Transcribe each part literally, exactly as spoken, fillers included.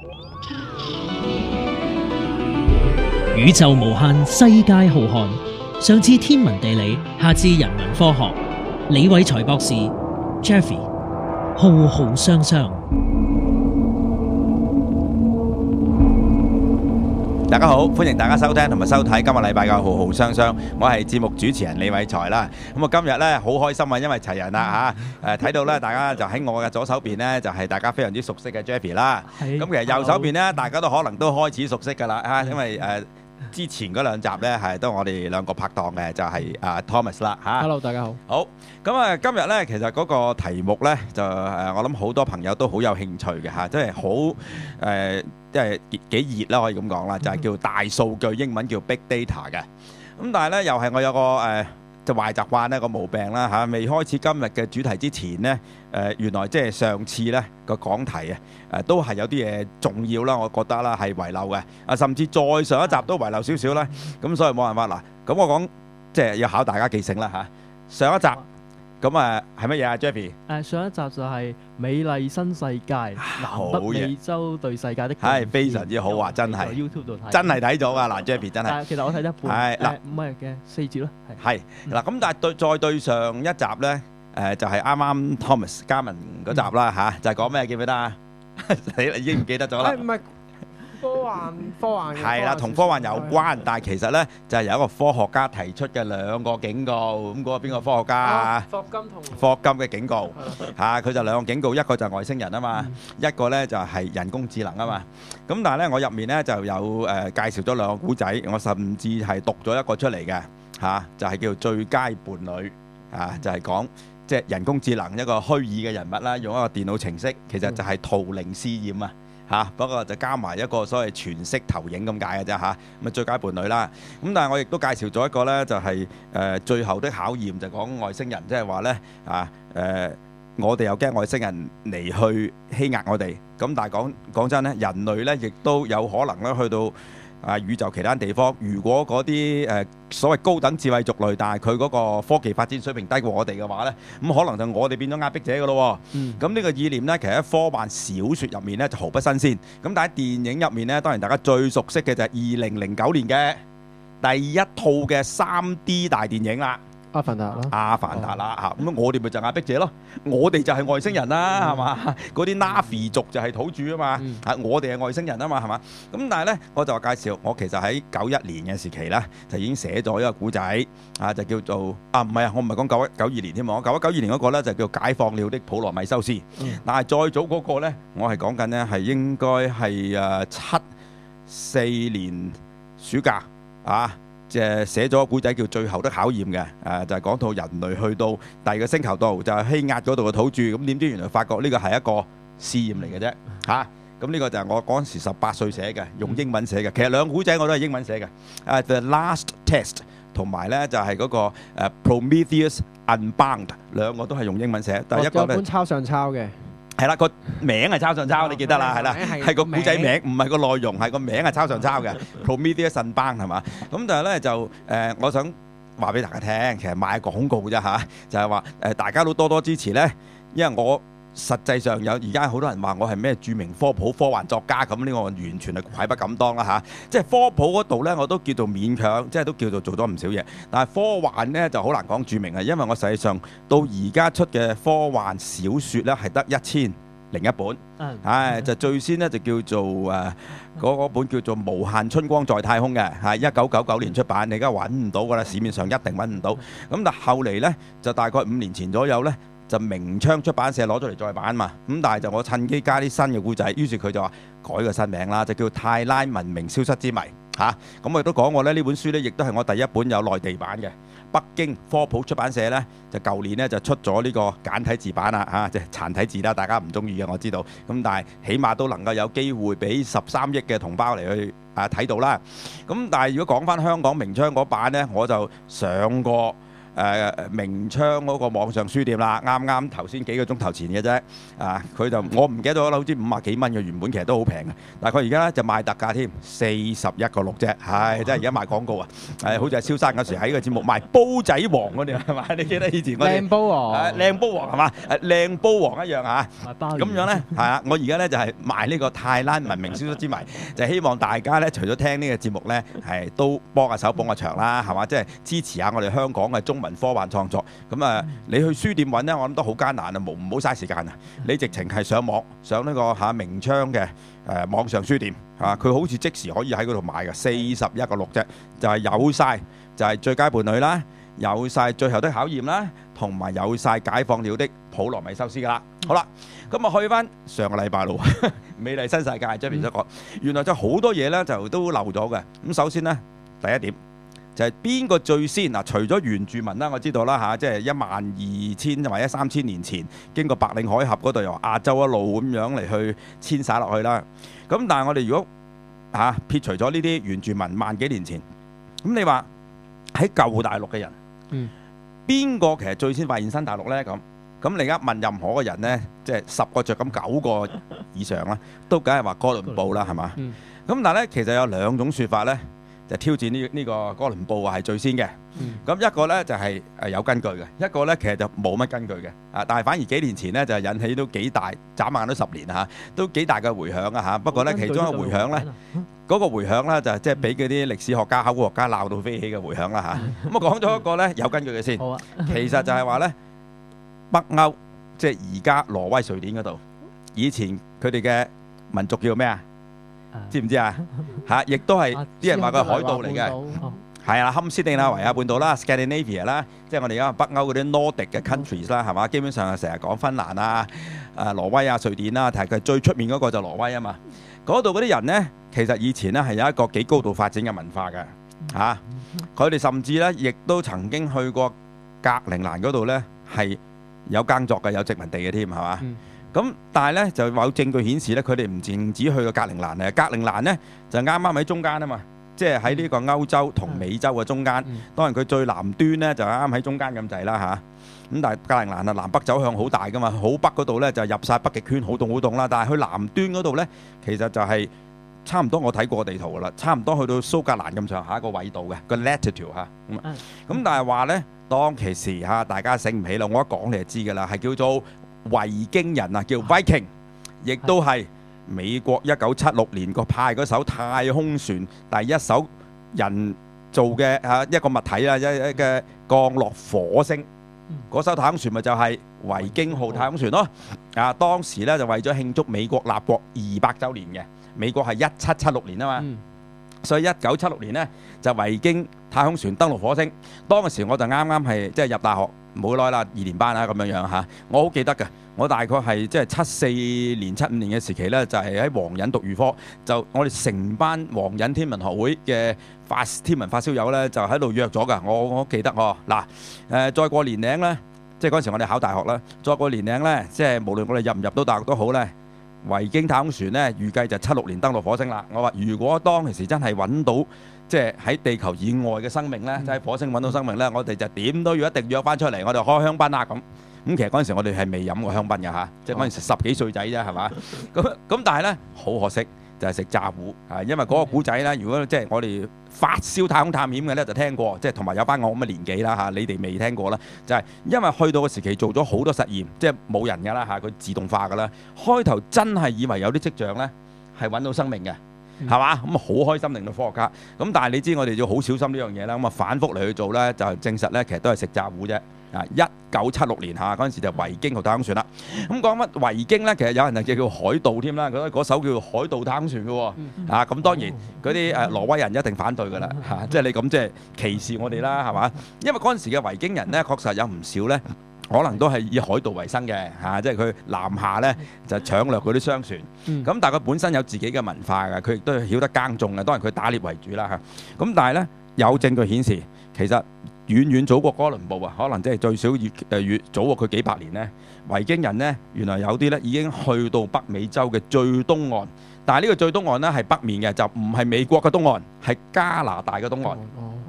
宇宙無限，世界浩瀚。上至天文地理，下至人文科學。李偉才博士 Jeffy 浩浩湯湯。 大家好，歡迎大家收聽同埋收睇今日禮拜嘅浩浩湯湯。我係節目主持人李偉才啦。咁啊，今日咧好開心啊，因為齊人啦嚇。誒睇到咧，大家就喺我嘅左手邊咧，就係大家非常之熟悉嘅 Jeffy 啦。咁其實右手邊咧，大家都可能都開始熟悉㗎啦嚇，因為誒。之前嗰兩集咧係都我哋兩個拍檔嘅，就係啊 Thomas 啦嚇。 Hello， 大家好。 好，咁啊今日咧其實嗰個題目咧就誒我諗好多朋友都好有興趣嘅嚇，即係好誒即係幾熱啦可以咁講啦，就係叫大數據，英文叫 Big Data 嘅。咁但係咧又係我有個誒就壞習慣咧個毛病啦嚇，未開始今日嘅主題之前咧誒原來即係上次咧個講題啊誒都係有啲嘢重要啦，我覺得啦係遺漏嘅啊，甚至再上一集都遺漏少少啦，咁所以冇辦法啦。咁我講即係要考大家記性啦嚇。上一集咁啊係乜嘢啊 Jeffy？ 誒上一集就係美麗新世界，南北美洲對世界的係非常之好啊！真係 YouTube 度睇， 真係睇咗噶嗱 Jeffy 真係。 但係其實我睇得一半。 係嗱， 唔係嘅四節咯。 係嗱，咁但係對再對上一集咧，誒就係啱啱 Thomas 嘉文嗰集啦嚇，就係講咩記唔記得啊？你已經唔記得咗啦。 唔係科幻，科幻係啦，同科幻有關，但係其實咧就係有一個科學家提出嘅兩個警告。咁嗰個邊個科學家啊？ 霍金同霍金嘅警告嚇，佢就兩個警告，一個就係外星人啊嘛，一個咧就係人工智能啊嘛。咁但係咧，我入面咧就有誒介紹咗兩個古仔，我甚至係讀咗一個出嚟嘅嚇，就係叫最佳伴侶啊，就係講即係人工智能一個虛擬嘅人物啦，用一個電腦程式，其實就係圖靈試驗啊。嚇，不過就加埋一個所謂全息投影咁解嘅啫嚇，咁啊最佳伴侶啦。咁但係我亦都介紹咗一個咧，就係誒最後的考驗，就講外星人，即係話咧啊誒，我哋又驚外星人嚟去欺壓我哋。咁但係講講真咧，人類咧亦都有可能咧去到啊宇宙其他地方。如果嗰啲誒所謂高等智慧族類，但係佢嗰個科技發展水平低過我哋嘅話咧，咁可能就我哋變咗壓迫者嘅咯。咁呢個意念咧，其實喺科幻小説入面咧就毫不新鮮。咁但係電影入面咧，當然大家最熟悉嘅就係二零零九年嘅第一套嘅三 D 大電影啦。 阿凡達啦， 阿凡達啦嚇，咁我哋咪就係壓迫者咯，我哋就係外星人啦，係嘛？嗰啲 Na'vi 族就係土著啊嘛，係我哋係外星人啊嘛，係嘛？咁但係咧，我就話介紹，我其實喺九一年嘅時期咧，就已經寫咗一個古仔啊，就叫做啊唔係啊，我唔係講九一九二年添喎，我九一九二年嗰個咧就叫解放了的普羅米修斯，但係再早嗰個咧，我係講緊咧係應該係誒七四年暑假啊。即係寫咗個古仔叫《最後的考驗》嘅，誒就係講到人類去到第二個星球度，就係欺壓嗰度嘅土著，咁點知原來發覺呢個係一個試驗嚟嘅啫嚇。咁呢個就係我嗰陣時十八歲寫嘅，用英文寫嘅。其實兩個古仔我都係英文寫嘅，誒 The Last Test 同埋咧就係嗰個誒 Prometheus Unbound 兩個都係用英文寫，但係一個咧本抄上抄嘅。 係啦，個名係抄上抄，你記得啦，係啦，係個古仔名，唔係個內容，係個名係抄上抄嘅。Prometheus Unbound 係嘛？咁但係咧就誒，我想話俾大家聽，其實賣廣告啫嚇，就係話誒，大家都多多支持咧，因為我實際上有而家好多人話我係咩著名科普科幻作家，咁呢個完全係愧不敢當啦嚇。即係科普嗰度咧，我都叫做勉強，即係都叫做做咗唔少嘢。但係科幻咧就好難講著名啊，因為我實際上到而家出嘅科幻小説咧係得一千零一本，唉、哎，就最先咧就叫做誒嗰本叫做《無限春光在太空》嘅，係一九九九年出版，你而家揾唔到㗎啦，市面上一定揾唔到。咁但係後嚟咧就大概五年前左右咧。就明窗出版社攞咗嚟再版嘛，咁但係就我趁機加啲新嘅故仔，於是佢就話改個新名啦，就叫《泰拉文明消失之謎》嚇。咁、啊、我亦都講過咧，呢本書咧亦都係我第一本有內地版嘅。北京科普出版社咧就舊年咧就出咗呢個簡體字版啦嚇，即係殘體字啦，大家唔中意嘅我知道。咁但係起碼都能夠有機會俾十三億嘅同胞嚟去啊睇到啦。咁但係如果講翻香港明窗嗰版咧，我就上過。誒、 誒明窗嗰個網上書店啦，啱啱頭先幾個鐘頭前嘅啫，啊佢就我唔記得咗啦，好似五啊幾蚊嘅，原本其實都好平嘅，但係佢而家咧就賣特價添，四十一個六啫，係真係而家賣廣告啊，係好似係蕭生嗰時喺個節目賣煲仔王嗰啲係嘛？你記得以前嗰啲靚煲王， 誒靚煲王係嘛？誒靚煲王一樣啊， 賣包咁樣咧係啊，我而家咧就係賣呢個泰蘭文明消失之謎，就希望大家咧除咗聽呢個節目咧係都幫下手捧下場啦，係嘛？即係支持下我哋香港嘅中文科幻創作。咁啊，你去書店揾咧，我諗都好艱難啊，冇唔好嘥時間啊！你直情係上網上呢個嚇明窗嘅誒網上書店嚇，佢好似即時可以喺嗰度買嘅，四十一個六啫，就係有晒，就係最佳伴侶啦，有晒最後的考驗啦，同埋有晒解放了的普羅米修斯噶啦。好啦，咁啊去翻上個禮拜咯，美麗新世界即係變咗講，原來就好多嘢咧就都漏咗嘅。咁首先咧，第一點。就係邊個最先嗱？除咗原住民啦，我知道啦嚇，即係一萬二千或者三千年前經過白令海峽嗰度由亞洲一路咁樣嚟去遷徙落去啦。咁但係我哋如果嚇撇除咗呢啲原住民萬幾年前，咁你話喺舊大陸嘅人， 嗯， 邊個其實最先發現新大陸呢？咁咁你而家問任何嘅人呢，即係十個着咁九個以上啦，都梗係話哥倫布啦，係嘛？ 嗯， 咁但係咧，其實有兩種説法呢。就挑戰呢呢個哥倫布話係最先嘅，咁、嗯、一個呢就係誒有根據嘅，一個呢其實就冇乜根據嘅，啊！但係反而幾年前呢，就引起都幾大，眨眼都十年嚇，都幾大嘅迴響啊嚇。不過呢，其中一個迴響呢，嗰、嗰個迴響呢就即係俾嗰啲歷史學家、考古學家鬧到飛起嘅迴響啦嚇。咁我講咗一個呢有根據嘅先， 啊、 其實就係話呢，北歐即係而家挪威、瑞典嗰度，以前佢哋嘅民族叫咩啊？知唔知啊？嚇，亦都係啲人話佢係海盜嚟嘅，係啊，堪斯丁納維亞半島啦 ，Scandinavia 啦，即係我哋而家北歐嗰啲 Nordic 嘅 countries 啦，係嘛？基本上係成日講芬蘭啊、誒挪威啊、瑞典啦，但係佢最出面嗰個就挪威啊嘛。嗰度嗰啲人呢，其實以前呢係有一個幾高度發展嘅文化嘅嚇，佢哋甚至呢亦都曾經去過格陵蘭嗰度呢，係有耕作嘅，有殖民地嘅添，係嘛？咁但係咧就有證據顯示咧，佢哋唔淨止去過格陵蘭啊，格陵蘭咧就啱啱喺中間啊嘛，即係喺呢個歐洲同美洲嘅中間。當然佢最南端咧就啱啱喺中間咁滯啦嚇。咁但係格陵蘭啊南北走向好大噶嘛，好北嗰度咧就入晒北極圈，好凍好凍啦。但係去南端嗰度咧，其實就係差唔多我睇過地圖噶啦，差唔多去到蘇格蘭咁上下一個緯度嘅個 latitude 嚇。咁咁但係話咧，當其時嚇大家醒唔起啦，我一講你就知噶啦，係叫做維京人啊，叫 Viking， 亦都係美國一九七六年個派嗰艘太空船第一艘人造嘅嚇一個物體啦，一一嘅降落火星嗰艘太空船咪就係維京號太空船咯。啊，當時咧就為咗慶祝美國立國二百週年嘅，美國係一七七六年啊嘛，所以一九七六年呢，就維京太空船登陸火星。當嗰時我就啱啱係即係入大學。冇耐啦，二年班啦咁樣樣嚇，我好記得嘅。我大概係即係七四年、七五年嘅時期呢，就係喺黃隱讀預科，就我哋成班黃隱天文學會嘅發天文發燒友呢，就喺度約咗㗎。我我記得哦，嗱誒，再過年齡呢，即係嗰陣時我哋考大學啦，再過年齡呢，即係無論我哋入唔入到大學都好呢，維京太空船呢，預計就七六年登陸火星啦。我話如果當其時真係揾到，即係喺地球以外嘅生命呢，即係火星揾到生命呢，我哋就點都要一定約翻出嚟，我哋開香檳啊咁。咁其實嗰陣時我哋係未飲過香檳嘅嚇，即係嗰陣時十幾歲仔啫係嘛。咁咁但係呢，好可惜就係食炸糊啊，因為嗰個古仔呢，如果即係我哋發燒太空探險嘅呢，就聽過，即係同埋有班我咁嘅年紀啦嚇，你哋未聽過啦，就係因為去到個時期做咗好多實驗，即係冇人㗎啦嚇，佢自動化㗎啦。開頭真係以為有啲跡象呢，係揾到生命嘅。係嘛？咁啊好開心令到科學家。咁但係你知我哋要好小心呢樣嘢啦。咁啊反覆嚟去做咧，就證實咧其實都係食炸糊啫。啊，一九七六年嚇嗰陣時就維京號太空船啦。咁講乜維京咧？其實有人就叫叫海盜添啦。嗰嗰艘叫做海盜太空船嘅喎。啊，咁當然嗰啲誒挪威人一定反對㗎啦。嚇，即係你咁即係歧視我哋啦，係嘛？因為嗰陣時嘅維京人咧，確實有唔少咧。可能都係以海盜為生嘅嚇，即係佢南下咧就搶掠嗰啲商船。咁、嗯、但係佢本身有自己嘅文化嘅，佢亦都係曉得耕種嘅，當然佢打獵為主啦嚇。咁但係咧有證據顯示，其實遠遠早過哥倫布啊，可能即係最少越誒越早過佢幾百年咧。維京人咧原來有啲咧已經去到北美洲嘅最東岸，但係呢個最東岸咧係北面嘅，就唔係美國嘅東岸，係加拿大嘅東岸。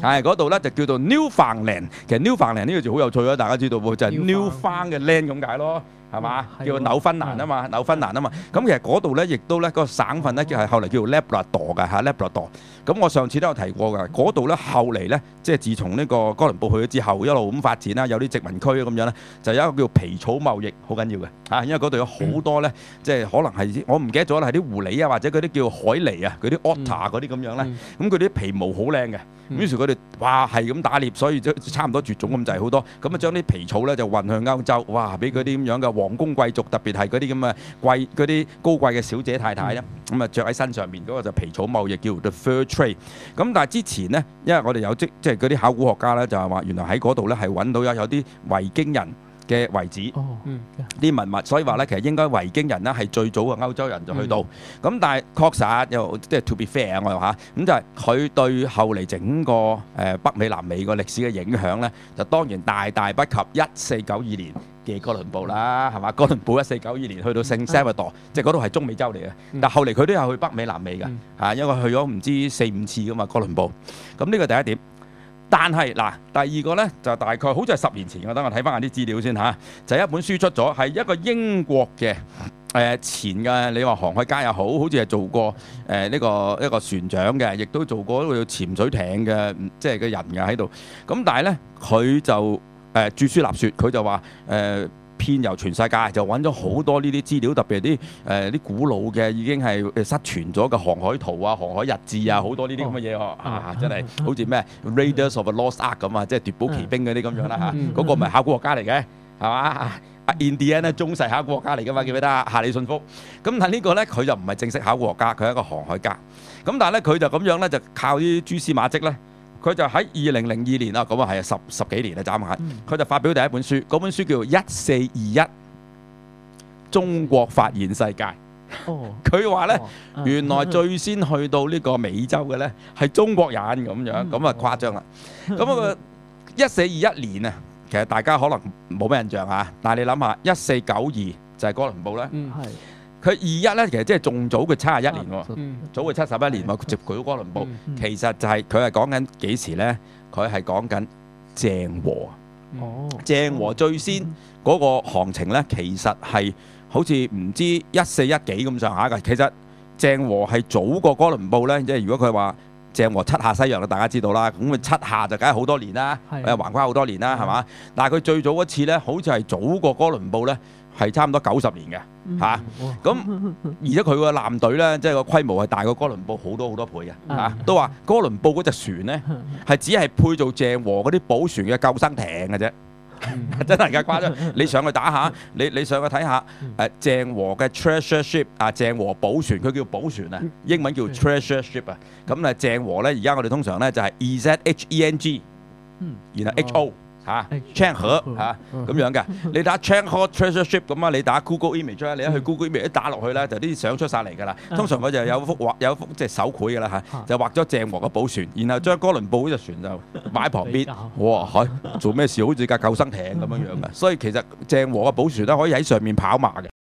係嗰度咧就叫做 Newfoundland。其實 Newfoundland 呢個字好有趣啊，大家知道喎，就係 New 翻嘅 land 咁解咯。係嘛？叫紐芬蘭啊嘛，紐芬蘭啊嘛。咁其實嗰度咧，亦都咧個省份咧，叫係後嚟叫做 Labrador 嘅嚇 Labrador。咁我上次都有提過㗎，嗰度咧後嚟咧，即係自從呢個哥倫布去咗之後，一路咁發展啦，有啲殖民區咁樣咧，就有一個叫皮草貿易，好緊要嘅嚇，因為嗰度有好多咧，即係可能係我唔記得咗啦，係啲狐狸啊，或者嗰啲叫海狸啊，嗰啲 otter 嗰啲咁樣咧，咁佢啲皮毛好靚嘅，於是佢哋哇係咁打獵，所以就差唔多絕種咁滯好多，咁啊將啲皮草咧就運向歐洲，哇俾嗰啲咁樣嘅皇宮貴族，特別係嗰啲咁嘅貴嗰啲高貴嘅小姐太太咧，咁啊著喺身上面嗰個就皮草貿易叫 the fur trade。咁但係之前呢，因為我哋有即即係嗰啲考古學家咧，就係話原來喺嗰度咧係揾到有有啲維京人嘅遺址，啲文物，所以話咧其實應該維京人呢係最早嘅歐洲人就去到。咁但係確實又即係 to be fair 我又嚇，咁就係佢對後嚟整個誒北美南美個歷史嘅影響咧，就當然大大不及一四九二年嘅哥倫布啦，係嘛？哥倫布一四九二年去到聖塞維多，即係嗰度係中美洲嚟嘅。但後嚟佢都有去北美、南美嘅，嚇，因為去咗唔知四五次噶嘛，哥倫布。咁呢個第一點。但係嗱，第二個咧就大概好似係十年前，我等我睇翻下啲資料先嚇，就係一本書出咗，係一個英國嘅誒前嘅，你話航海家又好，好似係做過誒呢個一個船長嘅，亦都做過一個潛水艇嘅，即係嘅人嘅喺度。咁但係咧，佢就誒著書立說，佢就話誒遍遊全世界，就揾咗好多呢啲資料，特別係啲誒啲古老嘅已經係失傳咗嘅航海圖啊、航海日誌啊，好多呢啲咁嘅嘢喎啊！真係好似咩 Raiders of the Lost Ark 咁啊，即係奪寶奇兵嗰啲咁樣啦嚇。嗰個唔係考古學家嚟嘅，係嘛？阿 Indiana 咧中世考古學家嚟㗎嘛，記唔記得啊？夏里遜福。咁但係呢個咧，佢就唔係正式考古學家，佢係一個航海家。咁但係咧，佢就咁樣咧，就靠啲蛛絲馬跡咧。佢就喺二零零二年啦，咁啊係十十幾年啦，眨下，佢就發表第一本書，嗰本書叫做《一四二一中國發現世界》。佢話咧，原來最先去到呢個美洲嘅咧係中國人咁樣，咁啊誇張啦。咁啊一四二一年啊，其實大家可能冇咩印象啊，但係你諗下，一四九二就係哥倫布啦。佢二一咧，其實即係仲早佢七十一年喎，嗯、早佢七十一年喎，接舉哥倫布。嗯嗯、其實就係佢係講緊幾時咧？佢係講緊鄭和。哦，鄭和最先嗰個行程咧，其實係好似唔知一四一幾咁上下嘅。其實鄭和係早過哥倫布咧，即係如果佢話鄭和七下西洋啦，大家知道啦。咁佢七下就梗係好多年啦，誒橫跨好多年啦，係嘛？但係佢最早嗰次咧，好似係早過哥倫布咧。係差唔多九十年嘅嚇，咁、嗯啊、而且佢個艦隊咧，即係個規模係大過哥倫布好多好多倍嘅嚇、啊。都話哥倫布嗰隻船咧，係只係配做鄭和嗰啲寶船嘅救生艇嘅啫，嗯、真係㗎誇張。你上去打下，你你上去睇下誒鄭和嘅 treasure ship 啊，鄭和寶船，佢叫寶船啊，英文叫 treasure ship 啊。咁啊鄭和咧，而家我哋通常咧就係 E Z H E N G， 然後 H O。嚇 Cheng 河嚇咁樣嘅，你打 Cheng 河 treasure ship 咁啊，你打 Google Image 咧，你一去 Google Image 一打落去咧，就啲相出晒嚟㗎啦。通常佢就有幅畫，有幅即係手繪㗎啦嚇，就畫咗鄭和嘅寶船，然後將哥倫布嗰隻船就擺喺旁邊。哇，係做咩事？好似架救生艇咁樣樣嘅。所以其實鄭和嘅寶船咧可以喺上面跑馬嘅。